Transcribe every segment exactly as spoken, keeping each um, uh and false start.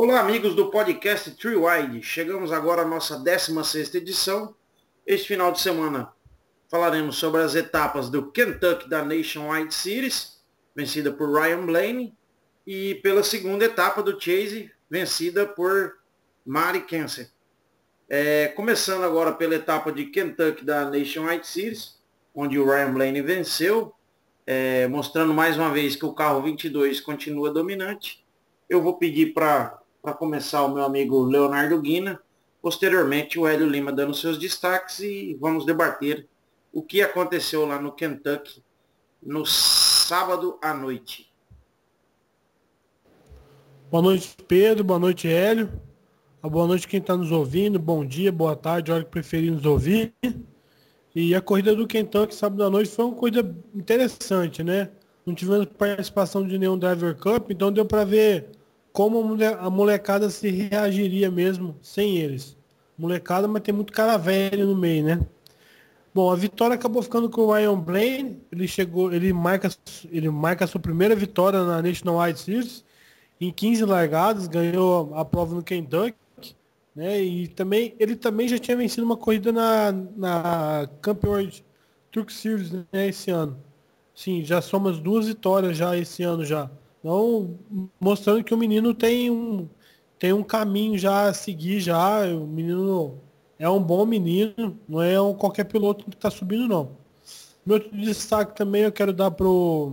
Olá, amigos do podcast Three Wide. Chegamos agora à nossa décima sexta edição. Este final de semana falaremos sobre as etapas do Kentucky da Nationwide Series, vencida por Ryan Blaney, e pela segunda etapa do Chase, vencida por Mari Kenseth. É, começando agora pela etapa de Kentucky da Nationwide Series, onde o Ryan Blaney venceu, é, mostrando mais uma vez que o carro vinte e dois continua dominante. Eu vou pedir para começar o meu amigo Leonardo Guina, posteriormente o Hélio Lima dando seus destaques e vamos debater o que aconteceu lá no Kentucky no sábado à noite. Boa noite, Pedro. Boa noite, Hélio. Boa noite quem está nos ouvindo. Bom dia, boa tarde, a hora que preferir nos ouvir. E a corrida do Kentucky sábado à noite foi uma corrida interessante, né? Não tivemos participação de nenhum Driver Cup, então deu para ver como a molecada se reagiria mesmo sem eles. Molecada, mas tem muito cara velho no meio, né? Bom, a vitória acabou ficando com o Ryan Blaney. Ele chegou, ele marca, ele marca a sua primeira vitória na Nationwide Series em quinze largadas, ganhou a prova no Kentucky, né? E também ele também já tinha vencido uma corrida na na Campeão Truck Series, né, esse ano. Sim, já somos duas vitórias já esse ano já. Então, mostrando que o menino tem um tem um caminho já a seguir já. O menino é um bom menino, não é um qualquer piloto que está subindo não. Meu outro destaque também eu quero dar pro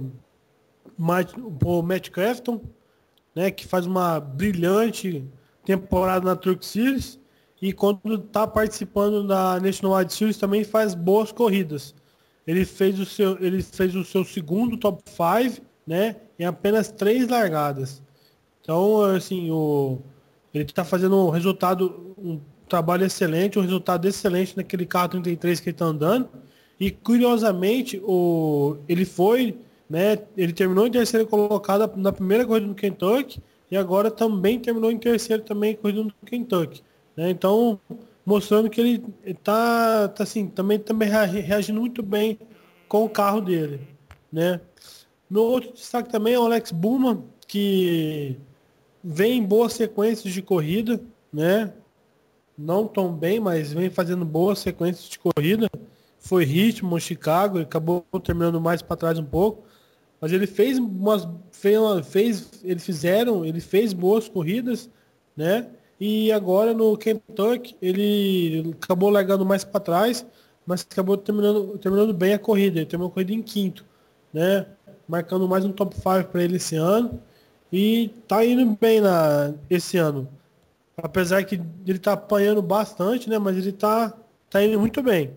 Matt, pro Matt Crafton, né, que faz uma brilhante temporada na Truck Series e quando está participando da Nationwide Series também faz boas corridas. Ele fez o seu, ele fez o seu segundo top cinco, né, em apenas três largadas. Então, assim, o, ele está fazendo um resultado, um trabalho excelente, um resultado excelente naquele carro trinta e três que ele está andando. E curiosamente, o, ele foi, né, ele terminou em terceiro colocado na primeira corrida do Kentucky e agora também terminou em terceiro também corrida do Kentucky, né? Então, mostrando que ele está tá, assim, também, também reagindo muito bem com o carro dele, né? Meu outro destaque também é o Alex Bowman, que vem em boas sequências de corrida, né? Não tão bem, mas vem fazendo boas sequências de corrida. Foi ritmo, Chicago, acabou terminando mais para trás um pouco, mas ele fez umas fez, fez eles fizeram, ele fez boas corridas, né? E agora no Kentucky ele acabou largando mais para trás, mas acabou terminando terminando bem a corrida. Ele terminou a corrida em quinto, né? Marcando mais um top cinco para ele esse ano e tá indo bem na esse ano. Apesar que ele tá apanhando bastante, né? Mas ele tá tá indo muito bem.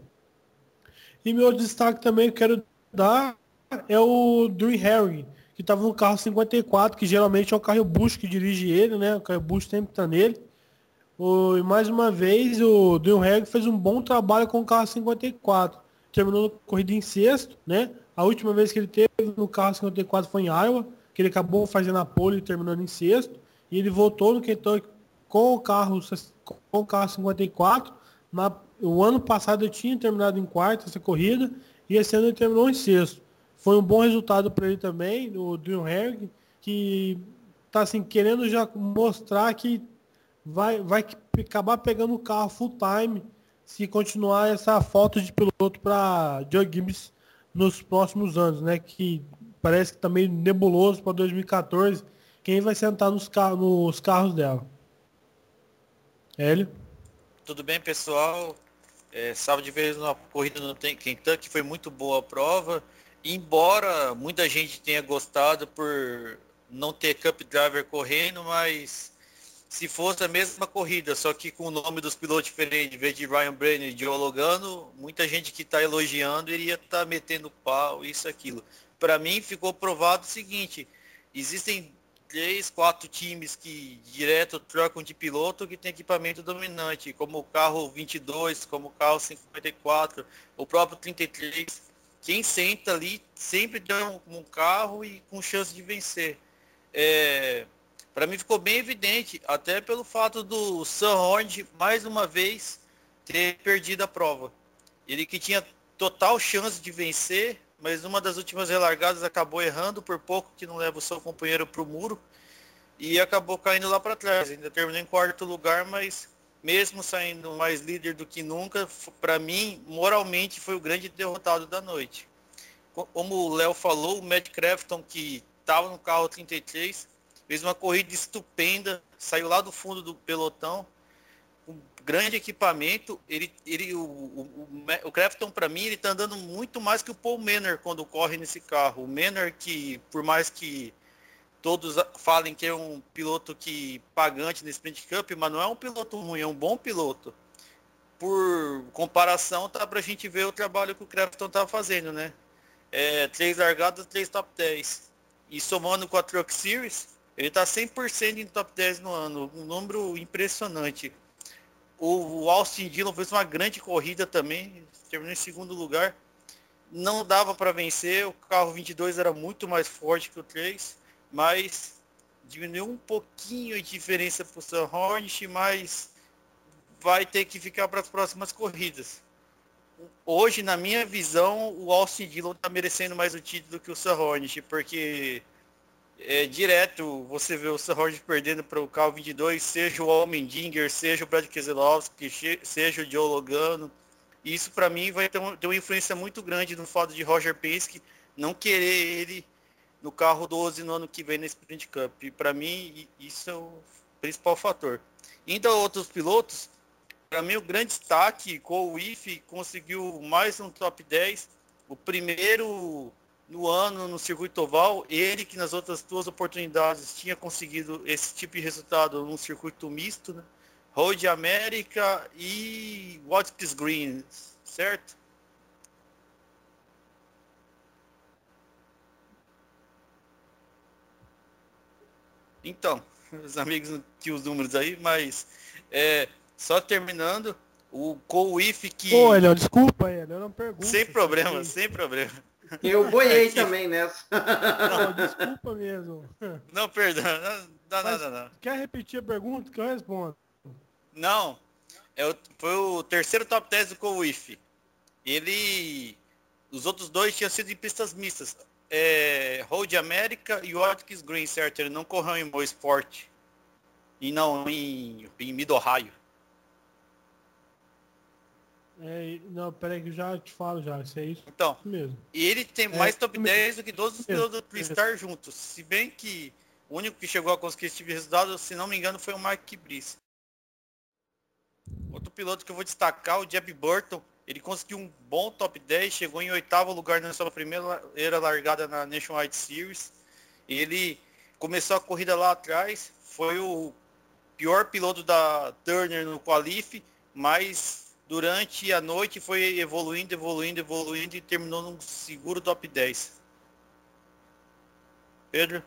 E meu destaque também que eu quero dar é o Drew Harry, que estava no carro cinquenta e quatro, que geralmente é o Kyle Busch que dirige ele, né? O Kyle Busch sempre está nele. O, e mais uma vez, o Drew Harry fez um bom trabalho com o carro cinquenta e quatro. Terminou a corrida em sexto, né? A última vez que ele teve no carro cinquenta e quatro foi em Iowa, que ele acabou fazendo a pole e terminando em sexto. E ele voltou no Kentucky com o carro, com o carro cinquenta e quatro. Na, o ano passado ele tinha terminado em quarto essa corrida e esse ano ele terminou em sexto. Foi um bom resultado para ele também, o Drew Harry, que está assim, querendo já mostrar que vai, vai acabar pegando o carro full time se continuar essa falta de piloto para Joe Gibbs nos próximos anos, né? Que parece que está meio nebuloso para dois mil e quatorze quem vai sentar nos, car nos carros dela. Hélio? Tudo bem, pessoal? É, sábado de vez na corrida no Kentucky foi muito boa a prova. Embora muita gente tenha gostado por não ter Cup Driver correndo, mas se fosse a mesma corrida, só que com o nome dos pilotos diferentes, em vez de Ryan Blaney e Joe Logano, muita gente que está elogiando iria estar tá metendo pau, isso, aquilo. Para mim ficou provado o seguinte, existem três, quatro times que direto trocam de piloto que tem equipamento dominante, como o carro vinte e dois, como o carro cinquenta e quatro, o próprio trinta e três. Quem senta ali sempre tem um, um carro e com chance de vencer. É, para mim ficou bem evidente, até pelo fato do Sam Horn, mais uma vez, ter perdido a prova. Ele que tinha total chance de vencer, mas numa das últimas relargadas acabou errando por pouco, que não leva o seu companheiro para o muro. e acabou caindo lá para trás. Ainda terminou em quarto lugar, mas mesmo saindo mais líder do que nunca, para mim, moralmente, foi o grande derrotado da noite. Como o Léo falou, o Matt Crafton, que estava no carro trinta e três, fez uma corrida estupenda, saiu lá do fundo do pelotão, um grande equipamento. Ele, ele, o, o, o Crafton, para mim, ele está andando muito mais que o Paul Manor quando corre nesse carro. O Manor, que por mais que todos falem que é um piloto que pagante no Sprint Cup, mas não é um piloto ruim, é um bom piloto. Por comparação, tá pra gente ver o trabalho que o Crafton tá fazendo, né? É, três largadas, três top dez. E somando com a Truck Series, ele tá cem por cento em top dez no ano, um número impressionante. O, o Austin Dillon fez uma grande corrida também, terminou em segundo lugar. Não dava para vencer, o carro vinte e dois era muito mais forte que o três. Mas diminuiu um pouquinho a diferença para o Sam Hornish, mas vai ter que ficar para as próximas corridas. Hoje, na minha visão, o Austin Dillon está merecendo mais o título que o Sam Hornish, porque é direto você vê o Sam Hornish perdendo para o carro vinte e dois, seja o Allmendinger, seja o Brad Keselowski, seja o Joe Logano. E isso para mim vai ter, um, ter uma influência muito grande no fato de Roger Penske não querer ele no carro doze no ano que vem na Sprint Cup. E para mim, isso é o principal fator. Ainda outros pilotos, para mim o grande destaque, Cole Wheaton conseguiu mais um top dez, o primeiro no ano no circuito oval, ele que nas outras duas oportunidades tinha conseguido esse tipo de resultado num circuito misto, né? Road America e Watkins Green, certo? Então, os amigos não tinham os números aí, mas é, só terminando, o Cole Wheaton que... Ô, Elião, desculpa, Elião, eu não pergunto. Sem problema, sem problema. Eu boiei Aqui. também nessa. Não, desculpa mesmo. Não, perdão, não dá Mas nada não. quer repetir a pergunta que eu respondo? Não, é o, foi o terceiro top dez do Cole Wheaton. Ele... Os outros dois tinham sido em pistas mistas. É, Road America e Watkins Green, certo? Ele não correu em Moe Sport. E não em, em Mid-Ohio. É, não, peraí que eu já te falo já, isso é isso Então, mesmo. E ele tem mais É, top dez do que todos os pilotos do é. Star juntos. Se bem que o único que chegou a conseguir esse tipo de resultado, se não me engano, foi o Mark Brice. Outro piloto que eu vou destacar, o Jeb Burton. Ele conseguiu um bom top dez, chegou em oitavo lugar na sua primeira largada na Nationwide Series. Ele começou a corrida lá atrás, foi o pior piloto da Turner no Qualify, mas durante a noite foi evoluindo, evoluindo, evoluindo e terminou num seguro top dez. Pedro?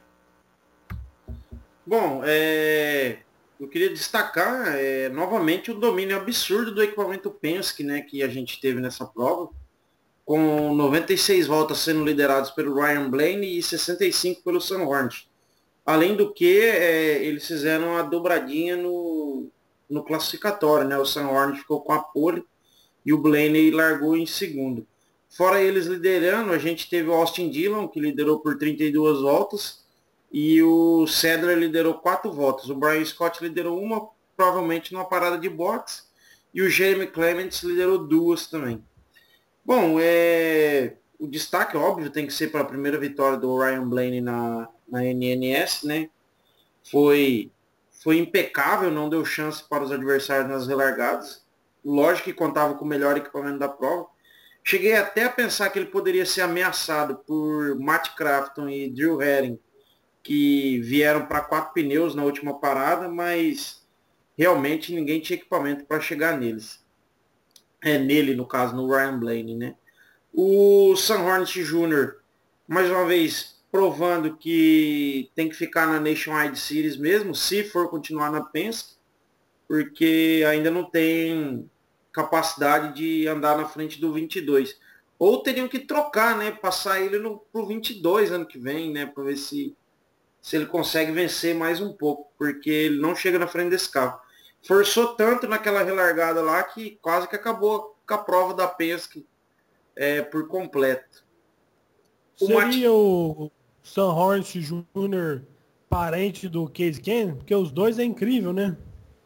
Bom, é... eu queria destacar é, novamente o domínio absurdo do equipamento Penske, né, que a gente teve nessa prova, com noventa e seis voltas sendo liderados pelo Ryan Blaney e sessenta e cinco pelo Sam Hornish. Além do que, é, eles fizeram a dobradinha no, no classificatório, né? O Sam Hornish ficou com a pole e o Blaney largou em segundo. Fora eles liderando, a gente teve o Austin Dillon, que liderou por trinta e duas voltas, e o Sadler liderou quatro voltas. O Brian Scott liderou uma, provavelmente numa parada de boxe, e o Jeremy Clements liderou duas também. Bom, é... o destaque, óbvio, tem que ser para a primeira vitória do Ryan Blaney na, na N N S, né? Foi, foi impecável, não deu chance para os adversários nas relargadas. Lógico que contava com o melhor equipamento da prova. Cheguei até a pensar que ele poderia ser ameaçado por Matt Crafton e Drew Herring, que vieram para quatro pneus na última parada, mas realmente ninguém tinha equipamento para chegar neles. É, nele, no caso, no Ryan Blaney, né? O Sam Hornish Júnior, mais uma vez, provando que tem que ficar na Nationwide Series mesmo, se for continuar na Penske, porque ainda não tem capacidade de andar na frente do vinte e dois. Ou teriam que trocar, né? Passar ele no, pro vinte e dois ano que vem, né? Para ver se, se ele consegue vencer mais um pouco, porque ele não chega na frente desse carro. Forçou tanto naquela relargada lá que quase que acabou com a prova da Penske é, por completo. O Seria Mati... o Sam Hornish Júnior parente do Case Keenum? Porque os dois é incrível, né?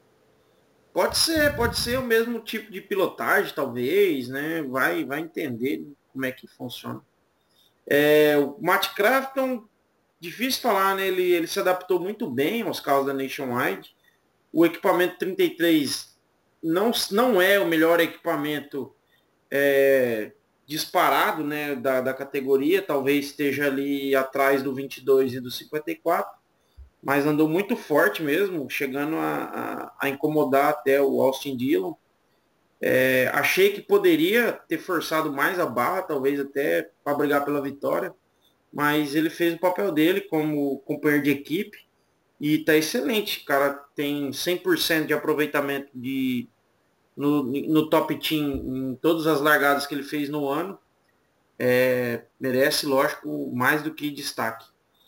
Pode ser, pode ser o mesmo tipo de pilotagem, talvez, né? Vai, vai entender como é que funciona. É, o Matt Crafton, difícil falar, né? Ele, ele se adaptou muito bem aos carros da Nationwide. O equipamento trinta e três não, não é o melhor equipamento é, disparado, né, da, da categoria. Talvez esteja ali atrás do vinte e dois e do cinquenta e quatro. Mas andou muito forte mesmo, chegando a, a, a incomodar até o Austin Dillon. É, achei que poderia ter forçado mais a barra, talvez até para brigar pela vitória, mas ele fez o papel dele como companheiro de equipe e tá excelente. O cara tem cem por cento de aproveitamento de, no, no top team em todas as largadas que ele fez no ano. É, merece, lógico, mais do que destaque.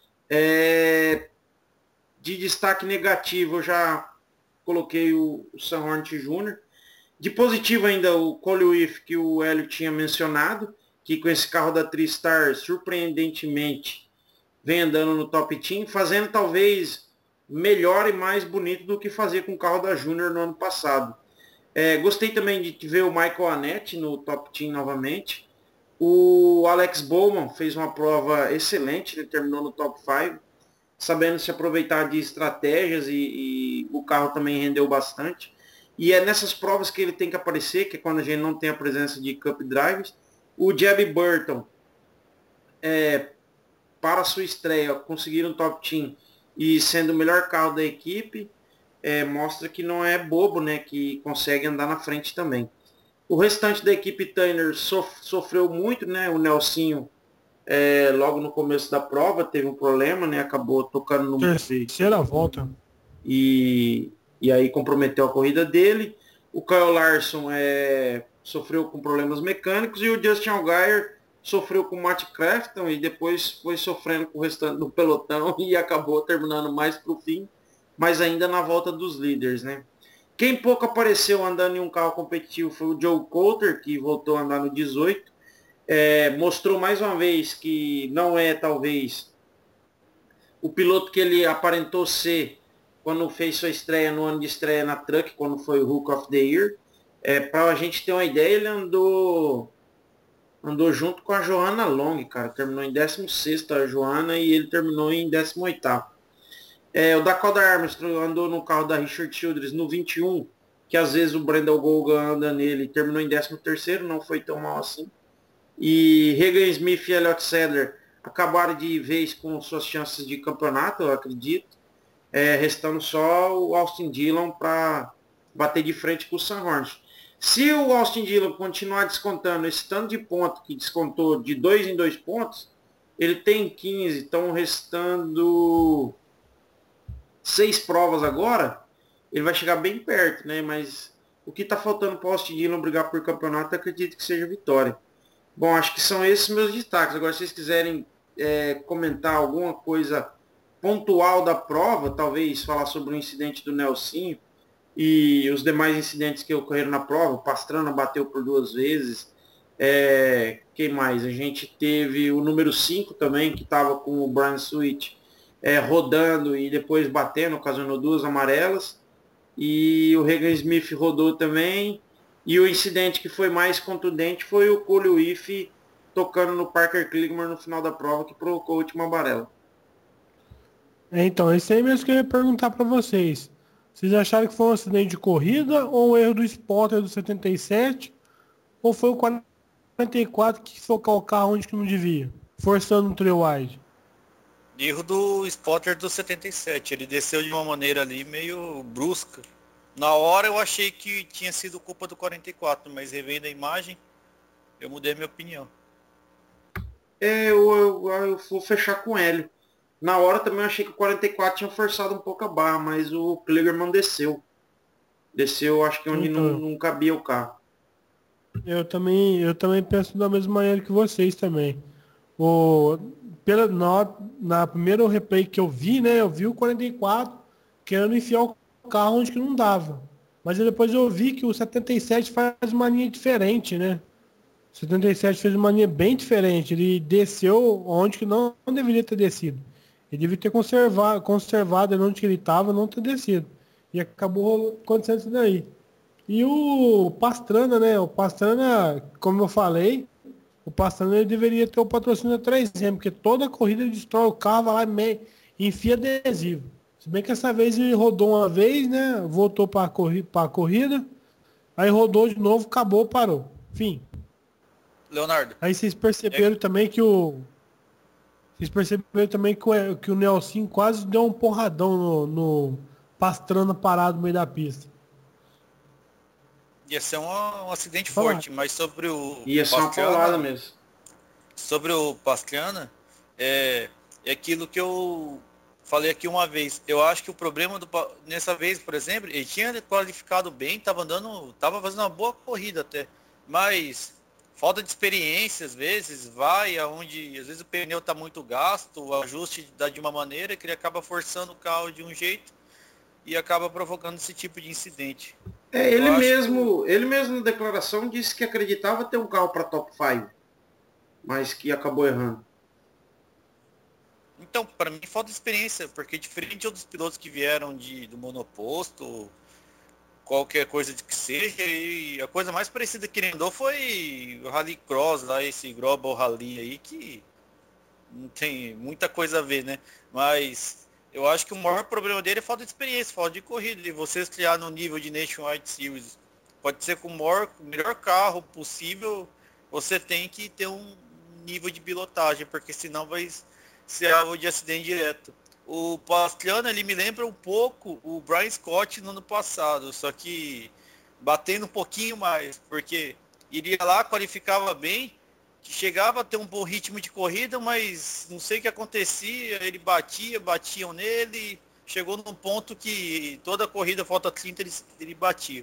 É, de destaque negativo, eu já coloquei o, o Sam Hornet Júnior De positivo ainda, o Cole Whiff, que o Hélio tinha mencionado, que com esse carro da Tristar, surpreendentemente, vem andando no top team, fazendo talvez melhor e mais bonito do que fazia com o carro da Júnior no ano passado. É, gostei também de ver o Michael Annett no top team novamente. O Alex Bowman fez uma prova excelente, ele terminou no top cinco, sabendo se aproveitar de estratégias e, e o carro também rendeu bastante. E é nessas provas que ele tem que aparecer, que é quando a gente não tem a presença de Cup Drivers. O Jeb Burton, é, para a sua estreia, conseguir um top team e sendo o melhor carro da equipe, é, mostra que não é bobo, né? Que consegue andar na frente também. O restante da equipe Tanner sof sofreu muito, né? O Nelsinho, é, logo no começo da prova, teve um problema, né? Acabou tocando no... Terceira volta. E, e aí comprometeu a corrida dele. O Kyle Larson é, sofreu com problemas mecânicos e o Justin Allgaier sofreu com o Matt Crafton e depois foi sofrendo com o restante do pelotão e acabou terminando mais para o fim, mas ainda na volta dos líderes, né? Quem pouco apareceu andando em um carro competitivo foi o Joe Coulter, que voltou a andar no dezoito. É, mostrou mais uma vez que não é talvez o piloto que ele aparentou ser quando fez sua estreia no ano de estreia na Truck, quando foi o Hook of the Year. É, para a gente ter uma ideia, ele andou andou junto com a Johanna Long, cara. Terminou em décimo sexto a Johanna e ele terminou em décimo oitavo. É, o Dakota Armstrong andou no carro da Richard Childress no vinte e um, que às vezes o Brandon Golgan anda nele, terminou em décimo terceiro, não foi tão mal assim. E Regan Smith e Elliott Sadler acabaram de vez com suas chances de campeonato, eu acredito. É, restando só o Austin Dillon para bater de frente com o Sam Hornet. Se o Austin Dillon continuar descontando esse tanto de ponto que descontou de dois em dois pontos, ele tem quinze, estão restando seis provas agora, ele vai chegar bem perto, né? Mas o que está faltando para o Austin Dillon brigar por campeonato, eu acredito que seja vitória. Bom, acho que são esses meus destaques. Agora, se vocês quiserem é, comentar alguma coisa pontual da prova, talvez falar sobre o incidente do Nelsinho e os demais incidentes que ocorreram na prova. O Pastrana bateu por duas vezes. É, quem mais? A gente teve o número cinco também, que estava com o Brian Sweet é, rodando e depois batendo, ocasionou duas amarelas. E o Regan Smith rodou também. E o incidente que foi mais contundente foi o Cole Whiff tocando no Parker Kligerman no final da prova, que provocou a última amarela. É, então, esse aí mesmo que eu ia perguntar para vocês. Vocês acharam que foi um acidente de corrida ou um erro do spotter do setenta e sete? Ou foi o quarenta e quatro que focar o carro onde que não devia, forçando um trail wide? Erro do spotter do setenta e sete. Ele desceu de uma maneira ali meio brusca. Na hora eu achei que tinha sido culpa do quarenta e quatro, mas revendo a imagem, eu mudei a minha opinião. É, eu, eu, eu vou fechar com o Hélio. Na hora também eu achei que o quarenta e quatro tinha forçado um pouco a barra, mas o Kligerman desceu. Desceu, acho que onde Então, não, não cabia o carro. Eu também, eu também penso da mesma maneira que vocês também. O, pela, na, na primeira replay que eu vi, né, eu vi o quarenta e quatro querendo enfiar o carro onde que não dava. Mas depois eu vi que o setenta e sete faz uma linha diferente, né? O setenta e sete fez uma linha bem diferente. Ele desceu onde que não, não deveria ter descido. Ele devia ter conservado, conservado ele onde ele estava, não ter descido. E acabou acontecendo isso daí. E o Pastrana, né? O Pastrana, como eu falei, o Pastrana ele deveria ter o patrocínio da três M, porque toda corrida ele destrói o carro, vai lá e enfia adesivo. Se bem que essa vez ele rodou uma vez, né? Voltou para a corri corrida, aí rodou de novo, acabou, parou. Fim. Leonardo. Aí vocês perceberam é... também que o. Vocês perceberam também que o, que o Nelson quase deu um porradão no, no Pastrana parado no meio da pista. Ia ser um, um acidente Fala. forte, mas sobre o Ia ser uma paulada mesmo. Sobre o Pastrana, é, é aquilo que eu falei aqui uma vez. Eu acho que o problema do nessa vez, por exemplo, ele tinha qualificado bem, estava andando, tava fazendo uma boa corrida até, mas falta de experiência às vezes, vai aonde às vezes o pneu está muito gasto, o ajuste dá de uma maneira que ele acaba forçando o carro de um jeito e acaba provocando esse tipo de incidente. É, ele mesmo, que... ele mesmo na declaração disse que acreditava ter um carro para top cinco, mas que acabou errando. Então, para mim falta experiência, porque diferente de outros pilotos que vieram de, do monoposto, qualquer coisa que seja, e a coisa mais parecida que ele andou foi o Rally Cross, lá, esse Global Rally aí, que não tem muita coisa a ver, né? Mas eu acho que o maior problema dele é falta de experiência, falta de corrida. E você estrear no nível de Nationwide Series, pode ser com o maior, melhor carro possível, você tem que ter um nível de pilotagem, porque senão vai ser alvo de acidente direto. O Pastrana, ele me lembra um pouco o Brian Scott no ano passado, só que batendo um pouquinho mais, porque iria lá, qualificava bem, que chegava a ter um bom ritmo de corrida, mas não sei o que acontecia, ele batia, batiam nele, chegou num ponto que toda a corrida, falta trinta, ele, ele batia.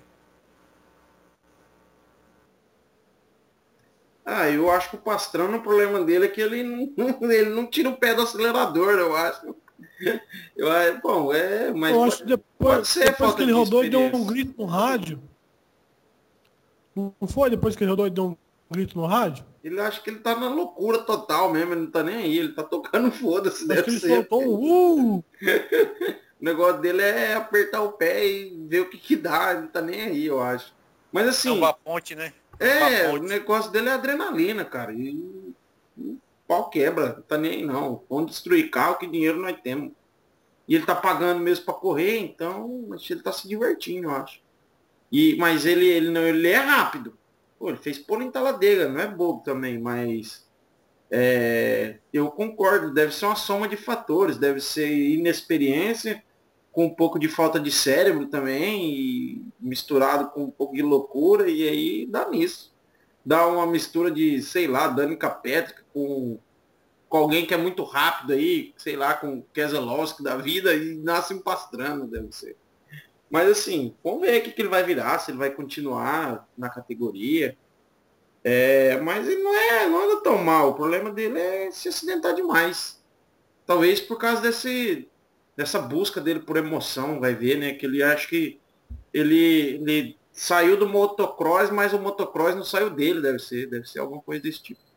Ah, eu acho que o Pastrana, o problema dele é que ele não, ele não tira o pé do acelerador, eu acho. Eu, bom, é, mas eu pode, acho que depois, pode ser depois falta que ele de rodou e deu um grito no rádio. Não foi depois que ele rodou e deu um grito no rádio? Ele acha que ele tá na loucura total mesmo, ele não tá nem aí, ele tá tocando foda-se, acho deve que ele ser. soltou um uh! O negócio dele é apertar o pé e ver o que que dá, ele não tá nem aí, eu acho. Mas assim... É uma ponte, né? É, o negócio dele é adrenalina, cara. E o pau quebra, não tá nem aí não. Vamos destruir carro, que dinheiro nós temos. E ele tá pagando mesmo para correr, então acho que ele tá se divertindo, eu acho. E, mas ele, ele, não, ele é rápido. Pô, ele fez pole em Taladeira, não é bobo também, mas é, eu concordo, deve ser uma soma de fatores, deve ser inexperiência, com um pouco de falta de cérebro também, e misturado com um pouco de loucura, e aí dá nisso. Dá uma mistura de, sei lá, Danica Patrick com, com alguém que é muito rápido aí, sei lá, com Keselowski da vida, e nasce um Pastrana, deve ser. Mas assim, vamos ver o que, que ele vai virar, se ele vai continuar na categoria. É, mas ele não é, não anda tão mal, o problema dele é se acidentar demais. Talvez por causa desse... dessa busca dele por emoção, vai ver, né? Que ele acha que ele, ele saiu do motocross, mas o motocross não saiu dele, deve ser, deve ser alguma coisa desse tipo.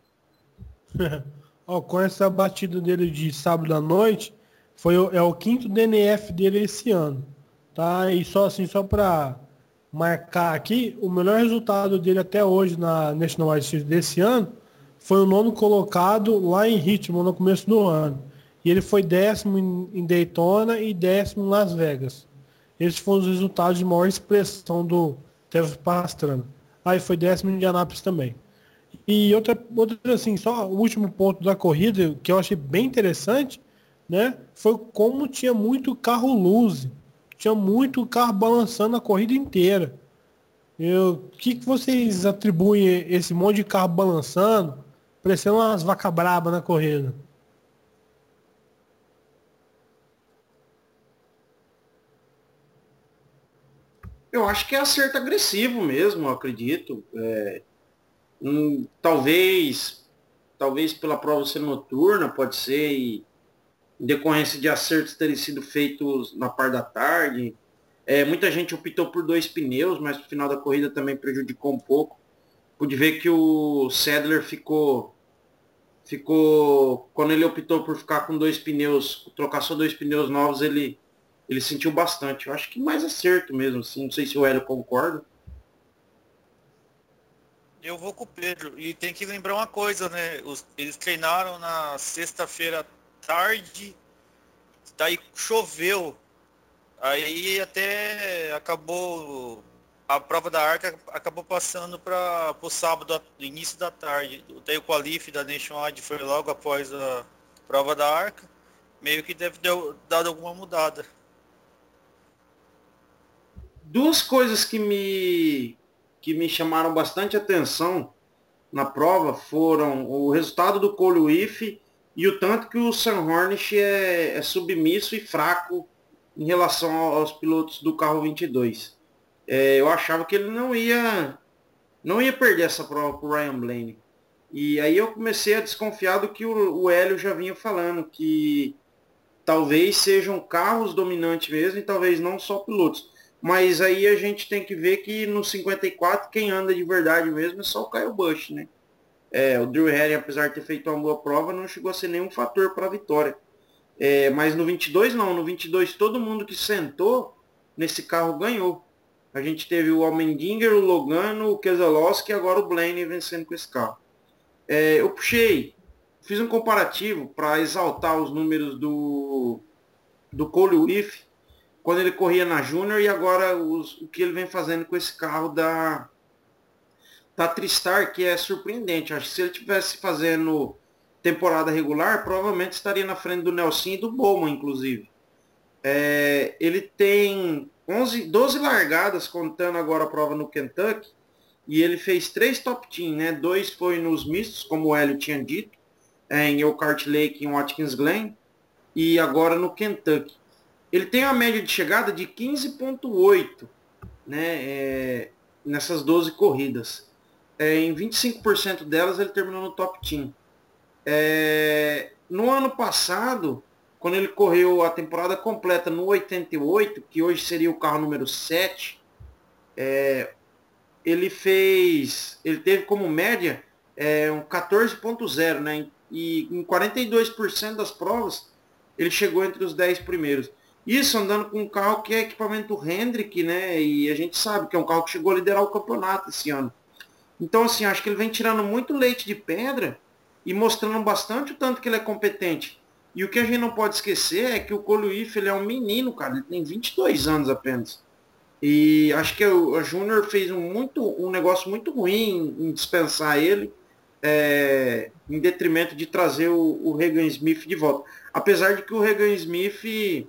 Ó, com essa batida dele de sábado à noite, foi o, é o quinto D N F dele esse ano, tá? E só assim, só para marcar aqui, o melhor resultado dele até hoje na National Series desse ano foi o nono colocado lá em Richmond no começo do ano. E ele foi décimo em Daytona e décimo em Las Vegas. Esses foram os resultados de maior expressão do Travis Pastrana. Aí foi décimo em Indianápolis também. E outra, outra assim, só o último ponto da corrida, que eu achei bem interessante, né? Foi como tinha muito carro loose. Tinha muito carro balançando a corrida inteira. O que, que vocês atribuem esse monte de carro balançando, parecendo umas vacas brabas na corrida? Eu acho que é acerto agressivo mesmo, eu acredito. É, hum, talvez, talvez pela prova ser noturna, pode ser, e em decorrência de acertos terem sido feitos na parte da tarde. É, muita gente optou por dois pneus, mas no final da corrida também prejudicou um pouco. Pude ver que o Sadler ficou, ficou, quando ele optou por ficar com dois pneus, trocar só dois pneus novos, ele, ele sentiu bastante. Eu acho que mais acerto mesmo, assim. Não sei se o Hélio concorda. Eu vou com o Pedro. E tem que lembrar uma coisa, né? Os, eles treinaram na sexta-feira tarde, daí choveu. Aí até acabou, a prova da Arca acabou passando para o sábado, início da tarde. Daí o qualif da Nationwide foi logo após a prova da Arca. Meio que deve ter dado alguma mudada. Duas coisas que me, que me chamaram bastante atenção na prova foram o resultado do Cole Wif e o tanto que o Sam Hornish é, é submisso e fraco em relação aos pilotos do carro vinte e dois. É, eu achava que ele não ia não ia perder essa prova para o Ryan Blaney. E aí eu comecei a desconfiar do que o, o Hélio já vinha falando, que talvez sejam carros dominantes mesmo e talvez não só pilotos. Mas aí a gente tem que ver que no cinquenta e quatro quem anda de verdade mesmo é só o Kyle Busch, né? É, o Drew Harry, apesar de ter feito uma boa prova, não chegou a ser nenhum fator para a vitória. É, mas no vinte e dois não, no vinte e dois todo mundo que sentou nesse carro ganhou. A gente teve o Allmendinger, o Logano, o Keselowski e agora o Blaney vencendo com esse carro. É, eu puxei, fiz um comparativo para exaltar os números do, do Cole Wif quando ele corria na Júnior e agora os, o que ele vem fazendo com esse carro da, da Tristar, que é surpreendente. Acho que se ele tivesse fazendo temporada regular, provavelmente estaria na frente do Nelson e do Bowman, inclusive. É, ele tem onze, doze largadas, contando agora a prova no Kentucky, e ele fez três top team, né? Dois foi nos mistos, como o Hélio tinha dito, é, em Elkhart Lake e em Watkins Glen, e agora no Kentucky. Ele tem uma média de chegada de quinze vírgula oito, né, é, nessas doze corridas. É, em vinte e cinco por cento delas ele terminou no top team. É, no ano passado, quando ele correu a temporada completa no oitenta e oito, que hoje seria o carro número sete, é, ele fez, ele teve como média é, um quatorze ponto zero, né? E em quarenta e dois por cento das provas ele chegou entre os dez primeiros. Isso andando com um carro que é equipamento Hendrick, né? E a gente sabe que é um carro que chegou a liderar o campeonato esse ano. Então, assim, acho que ele vem tirando muito leite de pedra e mostrando bastante o tanto que ele é competente. E o que a gente não pode esquecer é que o Cole Wif, ele é um menino, cara. Ele tem vinte e dois anos apenas. E acho que a Júnior fez um, muito, um negócio muito ruim em dispensar ele, é, em detrimento de trazer o, o Regan Smith de volta. Apesar de que o Regan Smith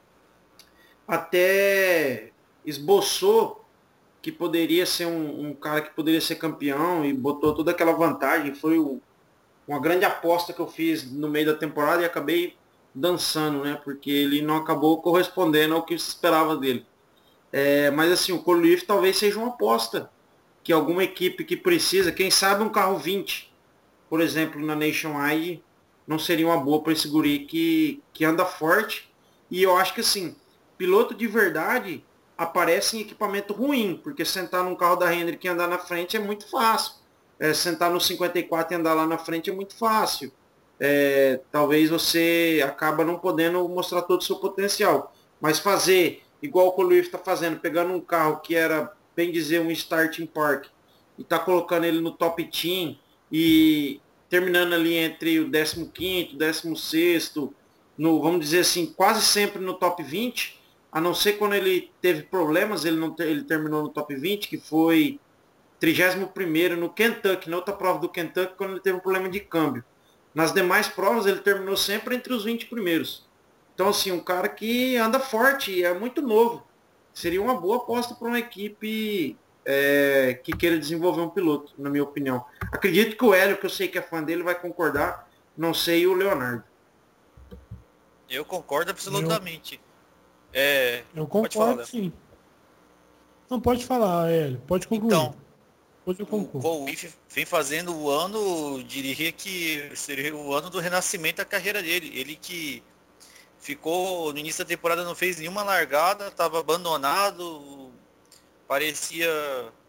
até esboçou que poderia ser um, um cara que poderia ser campeão e botou toda aquela vantagem. Foi o, uma grande aposta que eu fiz no meio da temporada e acabei dançando, né? Porque ele não acabou correspondendo ao que se esperava dele. É, mas assim, o Cole Wif talvez seja uma aposta que alguma equipe que precisa, quem sabe um carro vinte, por exemplo, na Nationwide, não seria uma boa para esse guri que, que anda forte. E eu acho que assim, piloto de verdade aparece em equipamento ruim, porque sentar num carro da Hendrick e andar na frente é muito fácil. É, sentar no cinquenta e quatro e andar lá na frente é muito fácil. É, talvez você acaba não podendo mostrar todo o seu potencial. Mas fazer igual o Cole Wif está fazendo, pegando um carro que era, bem dizer, um starting park, e está colocando ele no top team e terminando ali entre o décimo quinto, décimo sexto, no, vamos dizer assim, quase sempre no top vinte, a não ser quando ele teve problemas, ele, não, ele terminou no top vinte, que foi trigésimo primeiro no Kentucky, na outra prova do Kentucky, quando ele teve um problema de câmbio. Nas demais provas ele terminou sempre entre os vinte primeiros. Então, assim, um cara que anda forte e é muito novo. Seria uma boa aposta para uma equipe é, que queira desenvolver um piloto, na minha opinião. Acredito que o Hélio, que eu sei que é fã dele, vai concordar. Não sei o Leonardo. Eu concordo absolutamente. Eu, é, eu concordo, sim. Não, pode falar, Hélio. Pode concluir. Então, Hoje eu concordo. O Cole Wif vem fazendo o ano, diria que seria o ano do renascimento da carreira dele. Ele que ficou no início da temporada, não fez nenhuma largada, estava abandonado, parecia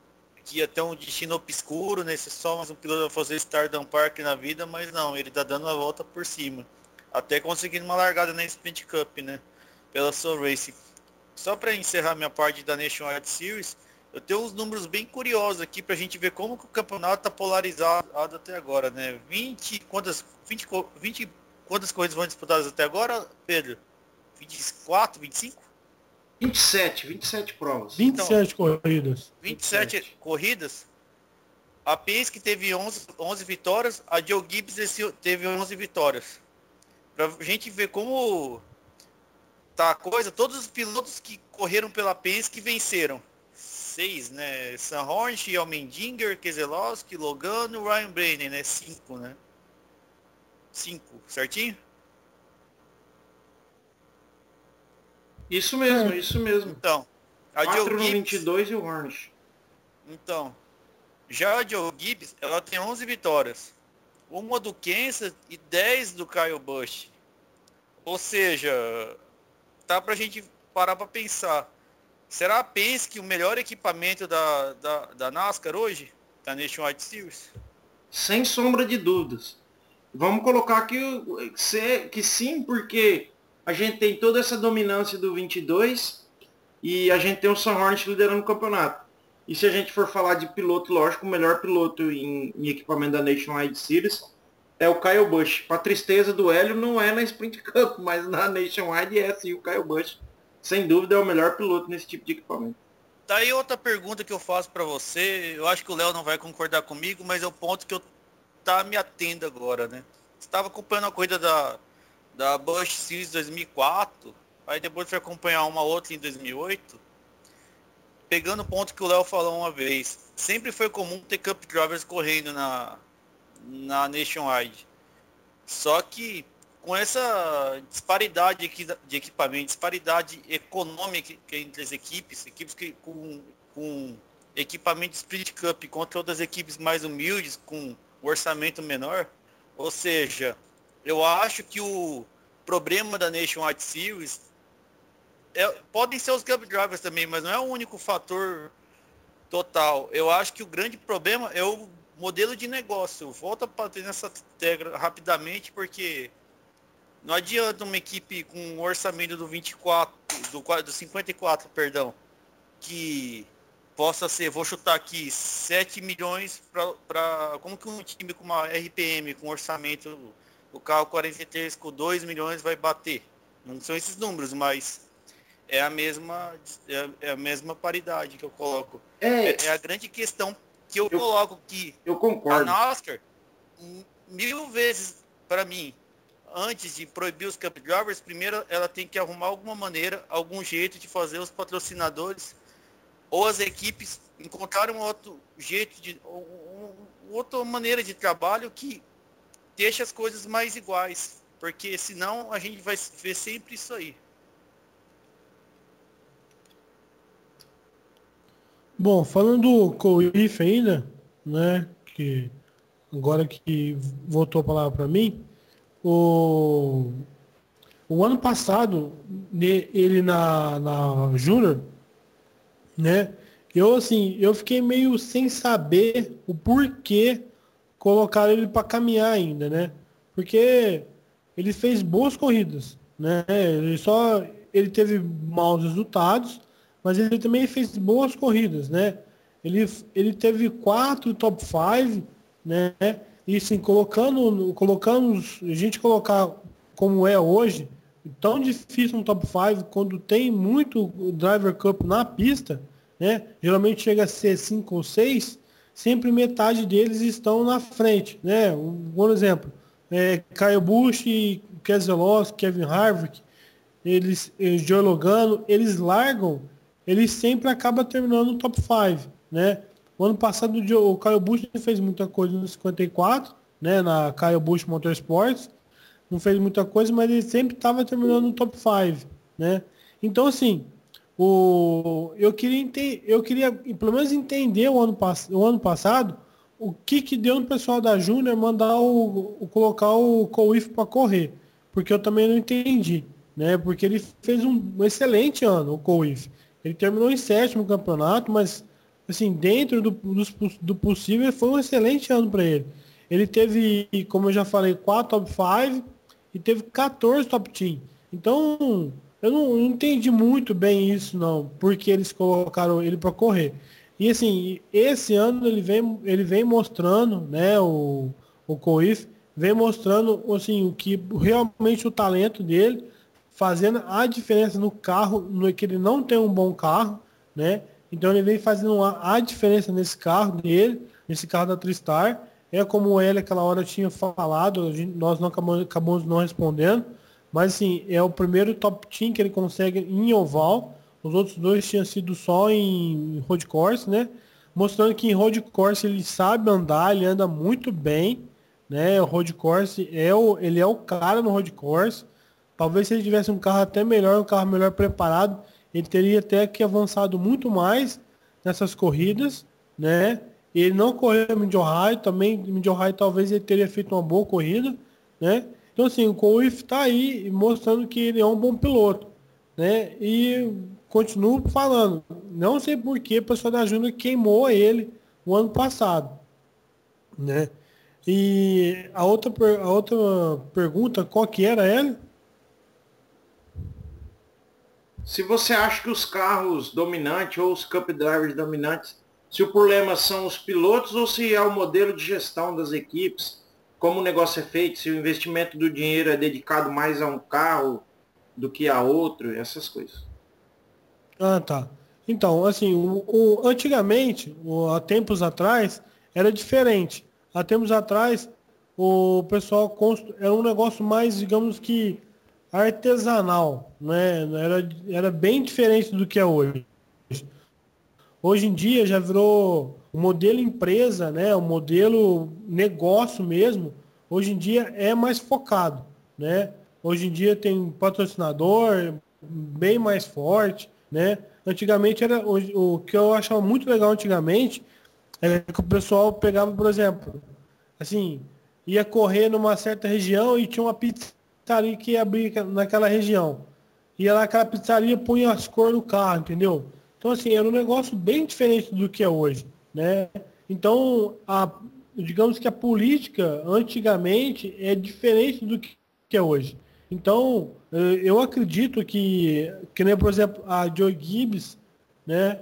que ia ter um destino obscuro, né? Se só mais um piloto fazer Stardom Park na vida, mas não, ele tá dando a volta por cima. Até conseguindo uma largada na Sprint Cup, né? Pela Soul Racing. Só para encerrar minha parte da Nationwide Series, eu tenho uns números bem curiosos aqui pra gente ver como que o campeonato tá polarizado até agora, né? vinte, quantas, vinte, vinte, quantas corridas vão disputadas até agora, Pedro? vinte e quatro, vinte e cinco? vinte e sete, vinte e sete provas. vinte e sete então, corridas. vinte e sete, vinte e sete corridas. A Penske teve onze, onze vitórias, a Joe Gibbs teve onze vitórias. Pra gente ver como tá a coisa, todos os pilotos que correram pela Penske venceram. Seis, né? Sam Hornish, Allmendinger, Keselowski, Logano, Ryan Blaney, né? Cinco, né? Cinco, certinho? Isso mesmo, é. isso mesmo. Então, a quatro Joe no Gibbs, vinte e dois e o Hornish. Então, já a Joe Gibbs, ela tem onze vitórias. Uma do Kansas e dez do Kyle Busch. Ou seja, tá pra gente parar pra pensar. Será a Penske o melhor equipamento da, da, da NASCAR hoje? Da Nationwide Series? Sem sombra de dúvidas. Vamos colocar aqui que sim, porque a gente tem toda essa dominância do vinte e dois e a gente tem o Sam Hornish liderando o campeonato. E se a gente for falar de piloto, lógico, o melhor piloto em, em equipamento da Nationwide Series é o Kyle Busch. Para tristeza do Hélio, não é na Sprint Cup, mas na Nationwide é sim o Kyle Busch. Sem dúvida é o melhor piloto nesse tipo de equipamento. Daí outra pergunta que eu faço para você, eu acho que o Léo não vai concordar comigo, mas é o ponto que eu tá me atendo agora, né? Estava acompanhando a corrida da, da Busch Series dois mil e quatro, aí depois foi acompanhar uma outra em dois mil e oito, pegando o ponto que o Léo falou uma vez, sempre foi comum ter Cup Drivers correndo na, na Nationwide. Só que com essa disparidade de equipamento, disparidade econômica entre as equipes, equipes que, com, com equipamento Sprint Cup contra outras equipes mais humildes, com orçamento menor, ou seja, eu acho que o problema da Nationwide Series é, podem ser os Cup Drivers também, mas não é o único fator total. Eu acho que o grande problema é o modelo de negócio. Volta para ter nessa tecla rapidamente, porque não adianta uma equipe com um orçamento do vinte e quatro, do, do cinquenta e quatro, perdão, que possa ser, vou chutar aqui, sete milhões para, como que um time com uma R P M, com orçamento, o carro quarenta e três com dois milhões vai bater. Não são esses números, mas é a mesma, é a mesma paridade que eu coloco. É, é, é a grande questão que eu, eu coloco que eu concordo. A NASCAR, mil vezes para mim, antes de proibir os Cup Drivers, primeiro ela tem que arrumar alguma maneira, algum jeito de fazer os patrocinadores ou as equipes encontrarem um outro jeito, de um, outra maneira de trabalho que deixe as coisas mais iguais, porque senão a gente vai ver sempre isso aí. Bom, falando do Coif ainda, né, que agora que voltou a palavra para mim, o, o ano passado, ele na, na Júnior, né, eu assim, eu fiquei meio sem saber o porquê colocaram ele para caminhar ainda, né, porque ele fez boas corridas, né, ele só, ele teve maus resultados, mas ele também fez boas corridas, né, ele, ele teve quatro top cinco, né, e assim, colocando, colocando, a gente colocar como é hoje, tão difícil um top cinco, quando tem muito Driver Cup na pista, né, geralmente chega a ser cinco ou seis, sempre metade deles estão na frente, né, um bom exemplo, é, Kyle Busch, Keselowski, Kevin Harvick, eles, Joe Logano, eles largam, eles sempre acabam terminando no top cinco, né. O ano passado o Kyle Busch fez muita coisa no cinquenta e quatro, né, na Kyle Busch Motorsports, não fez muita coisa, mas ele sempre estava terminando no top cinco, né. Então assim, o, eu queria ente, eu queria pelo menos entender o ano, o ano passado o que que deu no pessoal da Júnior mandar o, o colocar o Coif para correr, porque eu também não entendi, né, porque ele fez um, um excelente ano, o Coif. Ele terminou em sétimo campeonato, mas assim, dentro do, do, do possível, foi um excelente ano para ele. Ele teve, como eu já falei, quatro top cinco e teve quatorze top dez. Então, eu não, não entendi muito bem isso, não, porque eles colocaram ele para correr. E assim, esse ano ele vem, ele vem mostrando, né, o, o Coif, vem mostrando assim, o que realmente o talento dele, fazendo a diferença no carro, no que ele não tem um bom carro, né? Então ele vem fazendo a, a diferença nesse carro dele, nesse carro da Tristar. É como ele aquela hora tinha falado, gente, nós não acabamos, acabamos não respondendo, mas assim, é o primeiro top dez que ele consegue em oval. Os outros dois tinham sido só em road course, né? Mostrando que em road course ele sabe andar, ele anda muito bem, né? O road course é o, ele é o cara no road course. Talvez se ele tivesse um carro até melhor, um carro melhor preparado, ele teria até que avançado muito mais nessas corridas, né? Ele não correu Mid Ohio, também Mid Ohio talvez ele teria feito uma boa corrida, né? Então assim, o Coif está aí mostrando que ele é um bom piloto, né? E continuo falando, não sei por que o pessoal da Júnior queimou ele o ano passado, né? E a outra, a outra pergunta, qual que era ela? Se você acha que os carros dominantes ou os Cup Drivers dominantes, se o problema são os pilotos ou se é o modelo de gestão das equipes, como o negócio é feito, se o investimento do dinheiro é dedicado mais a um carro do que a outro, essas coisas. Ah, tá. Então, assim, o, o- antigamente, o- há tempos atrás, era diferente. Há tempos atrás, o pessoal constru... era um negócio mais, digamos que, artesanal, né? Era, era bem diferente do que é hoje. Hoje em dia já virou o modelo empresa, né? O modelo negócio mesmo. Hoje em dia é mais focado, né? Hoje em dia tem um patrocinador bem mais forte, né? Antigamente era o, o que eu achava muito legal antigamente é que o pessoal pegava, por exemplo, assim, ia correr numa certa região e tinha uma pizzaria que ia abrir naquela região. Ia lá aquela pizzaria, punha as cores no carro, entendeu? Então, assim, era um negócio bem diferente do que é hoje, né? Então, a, digamos que a política, antigamente, é diferente do que é hoje. Então, eh, eu acredito que, que nem, por exemplo, a Joe Gibbs, né?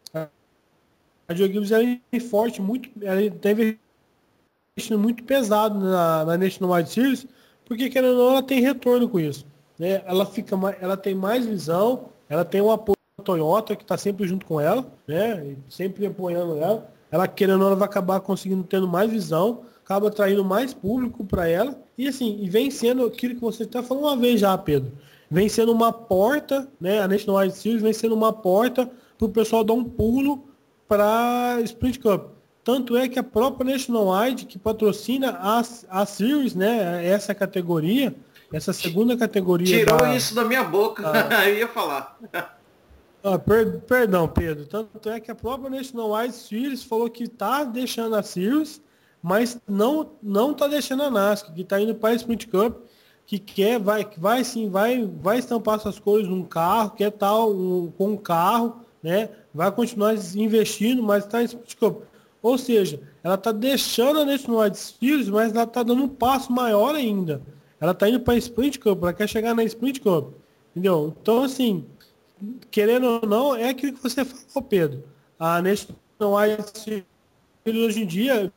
A Joe Gibbs ela é forte, muito, ela teve investindo muito pesado na, na Nationwide Series, porque querendo ou não, ela tem retorno com isso. Né? Ela, fica mais, ela tem mais visão, ela tem um apoio da Toyota que está sempre junto com ela, né? Sempre apoiando ela. Ela, querendo ou não, ela vai acabar conseguindo tendo mais visão, acaba atraindo mais público para ela. E assim, e vem sendo aquilo que você está falando uma vez já, Pedro. Vem sendo uma porta, né? A Nationwide Series vem sendo uma porta para o pessoal dar um pulo para Sprint Cup. Tanto é que a própria Nationwide, que patrocina a, a Series, né, essa categoria, essa segunda categoria Tirou da... isso da minha boca, da eu ia falar. ah, per, perdão, Pedro. Tanto é que a própria Nationwide Series falou que está deixando a Series, mas não não está deixando a NASCAR, que está indo para a Sprint Cup, que quer, vai, vai sim, vai, vai estampar suas cores num carro, quer tal um, com um carro, né? Vai continuar investindo, mas está em Sprint Cup. Ou seja, ela está deixando a Nationwide Series, mas ela está dando um passo maior ainda. Ela está indo para a Sprint Cup, ela quer chegar na Sprint Cup. Entendeu? Então, assim, querendo ou não, é aquilo que você falou, Pedro. A Nationwide Series hoje em dia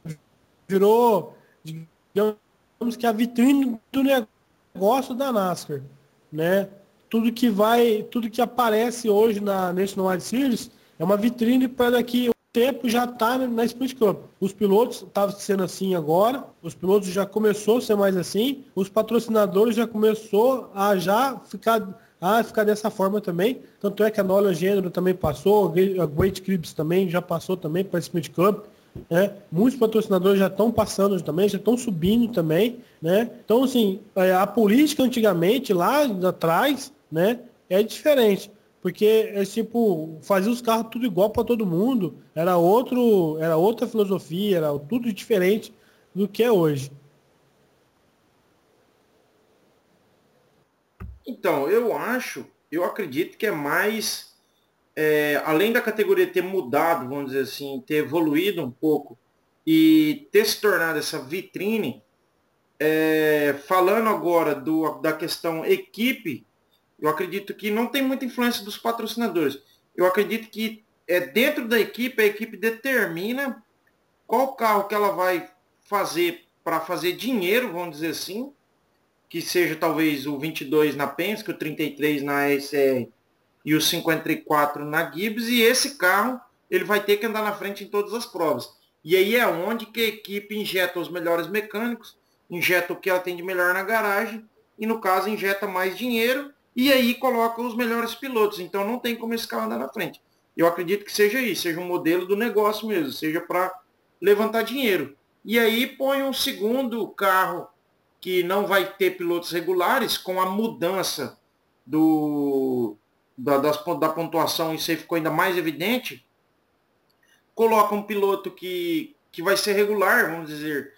virou, digamos que a vitrine do negócio da NASCAR, né? Tudo que vai, tudo que aparece hoje na Nationwide Series é uma vitrine para daqui tempo já está na Sprint Cup. Os pilotos estavam sendo assim agora, os pilotos já começou a ser mais assim, os patrocinadores já começou a já ficar a ficar dessa forma também. Tanto é que a Nolan Gênero também passou, a Great Clips também já passou também para a Sprint Cup. Né? Muitos patrocinadores já estão passando também, já estão subindo também, né? Então, assim, a política antigamente, lá atrás, né, é diferente. Porque é tipo, fazia os carros tudo igual para todo mundo. Era outro, era outra filosofia, era tudo diferente do que é hoje. Então, eu acho, eu acredito que é mais é, além da categoria ter mudado, vamos dizer assim, ter evoluído um pouco e ter se tornado essa vitrine, é, falando agora do, da questão equipe, eu acredito que não tem muita influência dos patrocinadores. Eu acredito que é dentro da equipe, a equipe determina qual carro que ela vai fazer para fazer dinheiro, vamos dizer assim, que seja talvez o vinte e dois na Penske, o trinta e três na S R e o cinquenta e quatro na Gibbs, e esse carro ele vai ter que andar na frente em todas as provas. E aí é onde que a equipe injeta os melhores mecânicos, injeta o que ela tem de melhor na garagem, e no caso injeta mais dinheiro, e aí coloca os melhores pilotos. Então não tem como esse carro andar na frente. Eu acredito que seja isso, seja um modelo do negócio mesmo, seja para levantar dinheiro. E aí põe um segundo carro que não vai ter pilotos regulares, com a mudança do, da, das, da pontuação, isso aí ficou ainda mais evidente, coloca um piloto que, que vai ser regular, vamos dizer,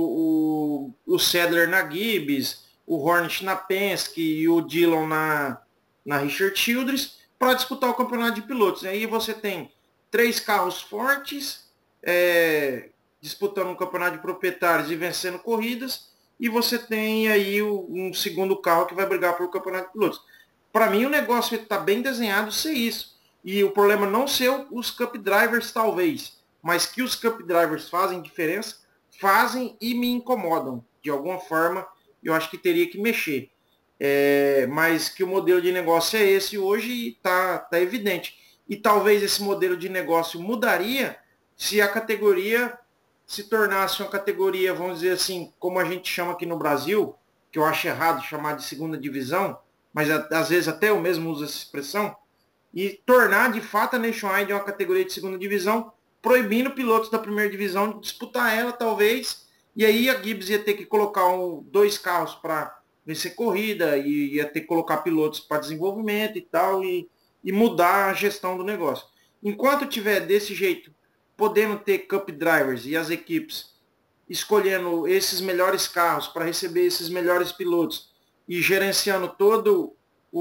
o, o, o Sadler na Gibbs, o Hornet na Penske e o Dillon na, na Richard Childress, para disputar o campeonato de pilotos. E aí você tem três carros fortes, é, disputando um campeonato de proprietários e vencendo corridas, e você tem aí um segundo carro que vai brigar pelo campeonato de pilotos. Para mim o negócio está bem desenhado ser isso. E o problema não ser os Cup Drivers talvez, mas que os Cup Drivers fazem diferença, fazem e me incomodam. De alguma forma eu acho que teria que mexer. É, mas que o modelo de negócio é esse hoje e está tá evidente. E talvez esse modelo de negócio mudaria se a categoria se tornasse uma categoria, vamos dizer assim, como a gente chama aqui no Brasil, que eu acho errado chamar de segunda divisão, mas às vezes até eu mesmo uso essa expressão, e tornar de fato a Nationwide uma categoria de segunda divisão, proibindo pilotos da primeira divisão de disputar ela, talvez, e aí a Gibbs ia ter que colocar um, dois carros para vencer corrida, e ia ter que colocar pilotos para desenvolvimento e tal, e, e mudar a gestão do negócio. Enquanto tiver desse jeito, podendo ter Cup Drivers e as equipes escolhendo esses melhores carros para receber esses melhores pilotos e gerenciando todo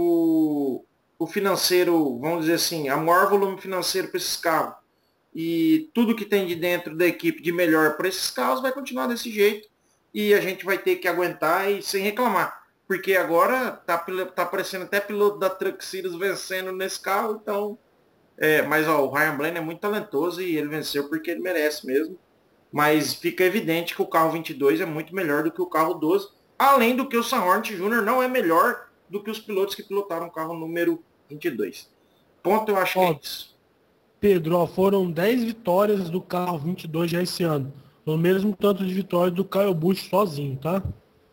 o, o financeiro, vamos dizer assim, a maior volume financeiro para esses carros e tudo que tem de dentro da equipe de melhor para esses carros vai continuar desse jeito e a gente vai ter que aguentar e sem reclamar. Porque agora tá, tá aparecendo até piloto da Truck Series vencendo nesse carro, então... É, mas ó, o Ryan Blaney é muito talentoso e ele venceu porque ele merece mesmo. Mas fica evidente que o carro vinte e dois é muito melhor do que o carro doze. Além do que o Sam Hornet Júnior não é melhor do que os pilotos que pilotaram o carro número vinte e dois. Ponto, eu acho ó, que é isso. Pedro, ó, foram dez vitórias do carro vinte e dois já esse ano. O mesmo tanto de vitórias do Kyle Busch sozinho, tá?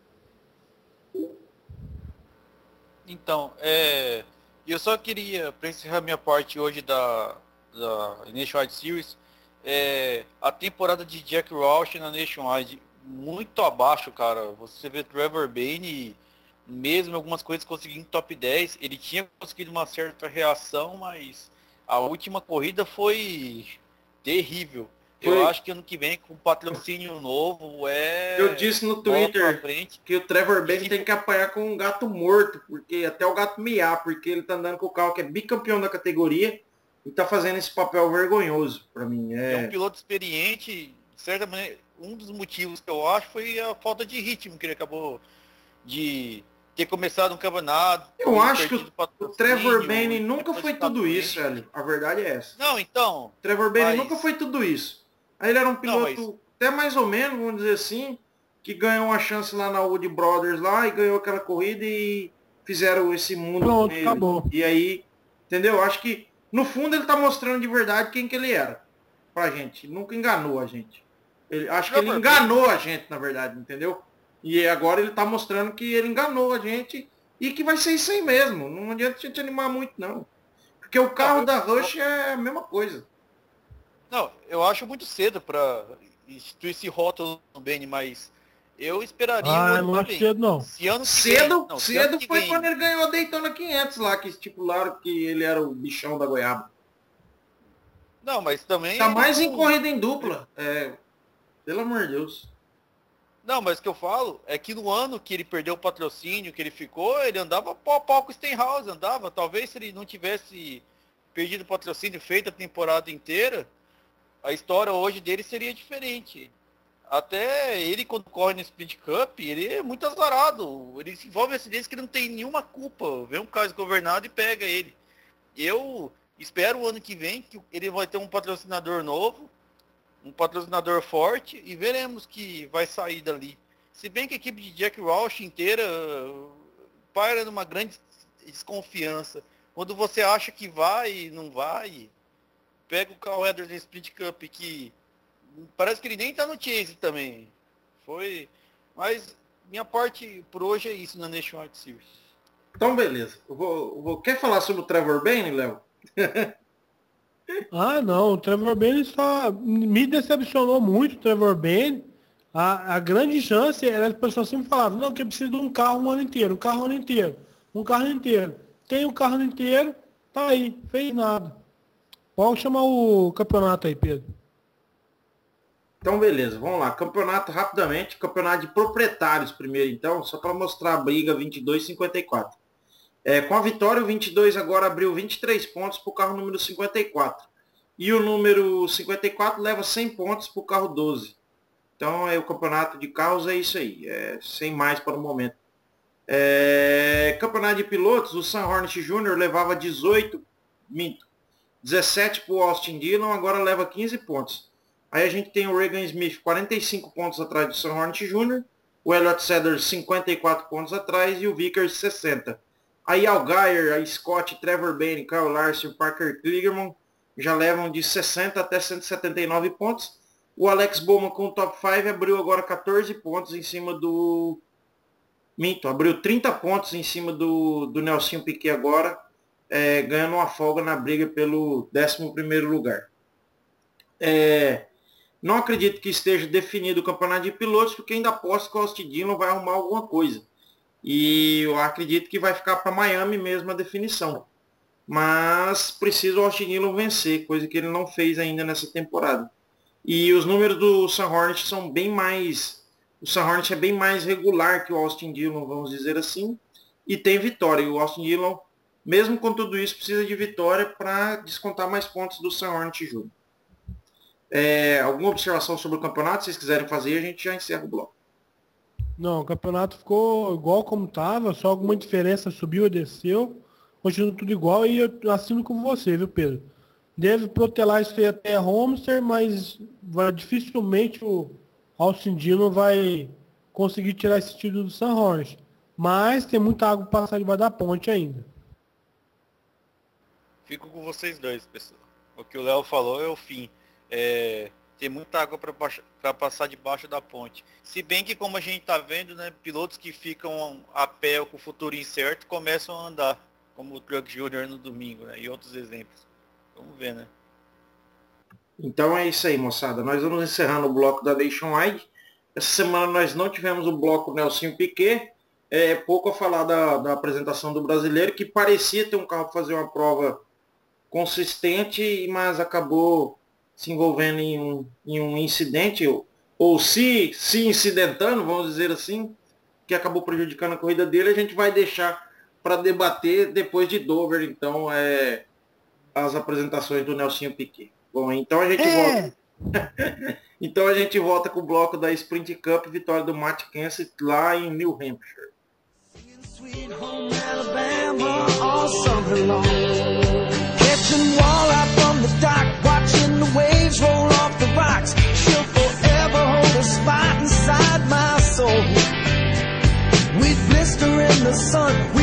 Então, é... eu só queria, para encerrar minha parte hoje da, da Nationwide Series, é, a temporada de Jack Roush na Nationwide muito abaixo, cara. Você vê Trevor Bayne, mesmo algumas coisas conseguindo top dez, ele tinha conseguido uma certa reação, mas a última corrida foi terrível. Foi. Eu acho que ano que vem, com patrocínio novo, é... Eu disse no Twitter que o Trevor Bayne tem que apanhar com um gato morto, porque até o gato miar, porque ele tá andando com o carro que é bicampeão da categoria e tá fazendo esse papel vergonhoso para mim. É... é um piloto experiente, de certa maneira, um dos motivos que eu acho foi a falta de ritmo que ele acabou de ter começado um campeonato. Eu acho que o Trevor Bayne nunca foi tudo isso, velho. A verdade é essa. Não, então... O Trevor Bayne mas... nunca foi tudo isso. Aí ele era um piloto, não, mas... até mais ou menos, vamos dizer assim, que ganhou uma chance lá na Wood Brothers lá e ganhou aquela corrida e fizeram esse mundo. Pronto, acabou. E aí, entendeu? Acho que no fundo ele tá mostrando de verdade quem que ele era pra gente. Ele nunca enganou a gente. Ele, acho que ele enganou a gente, na verdade, entendeu? E agora ele tá mostrando que ele enganou a gente e que vai ser isso aí mesmo. Não adianta a gente animar muito, não. Porque o carro não, da Rush é a mesma coisa. Não, eu acho muito cedo para instituir esse rótulo no Bene, mas eu esperaria... Ah, não acho cedo não. Se ano cedo vem, não, cedo foi vem. Quando ele ganhou a Daytona quinhentos lá, que estipularam que ele era o bichão da goiaba. Não, mas também... Tá mais não... em corrida em dupla. É, pelo amor de Deus. Não, mas o que eu falo é que no ano que ele perdeu o patrocínio, que ele ficou, ele andava pau a pau com o Stenhouse, andava. Talvez se ele não tivesse perdido o patrocínio, feito a temporada inteira, a história hoje dele seria diferente. Até ele, quando corre no Sprint Cup, ele é muito azarado. Ele se envolve em acidentes que não tem nenhuma culpa. Vem um caso governado e pega ele. Eu espero o ano que vem que ele vai ter um patrocinador novo, um patrocinador forte, e veremos que vai sair dali. Se bem que a equipe de Jack Roush inteira para numa grande desconfiança. Quando você acha que vai e não vai, pega o Carl Edwards no Sprint Cup, que parece que ele nem tá no Chase também. Foi. Mas minha parte por hoje é isso na Nationwide Series. Então, beleza. Eu vou, eu vou... Quer falar sobre o Trevor Bayne, Léo? Ah, não. O Trevor Bayne só me decepcionou muito, o Trevor Bayne. A, a grande chance era as pessoas sempre falavam, não, que precisa de um carro um ano inteiro, um carro um ano inteiro, um carro inteiro. Tem um carro inteiro, tá aí, fez nada. Pode chamar o campeonato aí, Pedro. Então, beleza, vamos lá. Campeonato rapidamente, campeonato de proprietários primeiro, então, só para mostrar a briga vinte e dois a cinquenta e quatro. É, com a vitória, o vinte e dois agora abriu vinte e três pontos para o carro número cinquenta e quatro. E o número cinquenta e quatro leva cem pontos para o carro doze. Então, é, o campeonato de carros é isso aí, é, sem mais para o momento. É, campeonato de pilotos, o Sam Hornish Júnior levava dezoito, minto, dezessete para o Austin Dillon, agora leva quinze pontos. Aí a gente tem o Regan Smith, quarenta e cinco pontos atrás do Sam Hornish Júnior, o Elliott Sadler, cinquenta e quatro pontos atrás, e o Vickers, sessenta. Aí Allgaier, a Scott, Trevor Bayne, Kyle Larson, Parker Kligerman já levam de sessenta até cento e setenta e nove pontos. O Alex Bowman com o top cinco abriu agora catorze pontos em cima do... Minto, abriu trinta pontos em cima do, do Nelson Piquet agora, é, ganhando uma folga na briga pelo décimo primeiro lugar. É, não acredito que esteja definido o campeonato de pilotos, porque ainda aposto que o Austin Dillon vai arrumar alguma coisa. E eu acredito que vai ficar para Miami mesmo a definição. Mas precisa o Austin Dillon vencer, coisa que ele não fez ainda nessa temporada. E os números do Sam Hornish são bem mais... O Sam Hornish é bem mais regular que o Austin Dillon, vamos dizer assim. E tem vitória. E o Austin Dillon, mesmo com tudo isso, precisa de vitória para descontar mais pontos do Sam Hornish Júnior É, alguma observação sobre o campeonato? Se vocês quiserem fazer, a gente já encerra o bloco. Não, o campeonato ficou igual como estava, só alguma diferença subiu e desceu. Continua tudo igual e eu assino com você, viu, Pedro? Deve protelar isso aí até Homestead, mas vai, dificilmente o Austin Dillon vai conseguir tirar esse título do Sam Hornish. Mas tem muita água para passar debaixo da ponte ainda. Fico com vocês dois, pessoal. O que o Léo falou é o fim. É, tem muita água para passar debaixo da ponte. Se bem que, como a gente está vendo, né, pilotos que ficam a pé ou com o futuro incerto começam a andar, como o Truck Júnior no domingo, né, e outros exemplos. Vamos ver, né? Então é isso aí, moçada. Nós vamos encerrando o bloco da Nationwide. Essa semana nós não tivemos o bloco Nelson Piquet. É pouco a falar da, da apresentação do brasileiro, que parecia ter um carro para fazer uma prova consistente, mas acabou se envolvendo em um, em um incidente, ou, ou se, se incidentando, vamos dizer assim, que acabou prejudicando a corrida dele. A gente vai deixar para debater depois de Dover, então, é, as apresentações do Nelson Piquet. Bom, então a gente é. volta. Então a gente volta com o bloco da Sprint Cup, vitória do Matt Kenseth lá em New Hampshire. Sweet home Alabama, all summer long. Catching walleye from the dock, watching the waves roll off the rocks. She'll forever hold a spot inside my soul. We'd blister in the sun.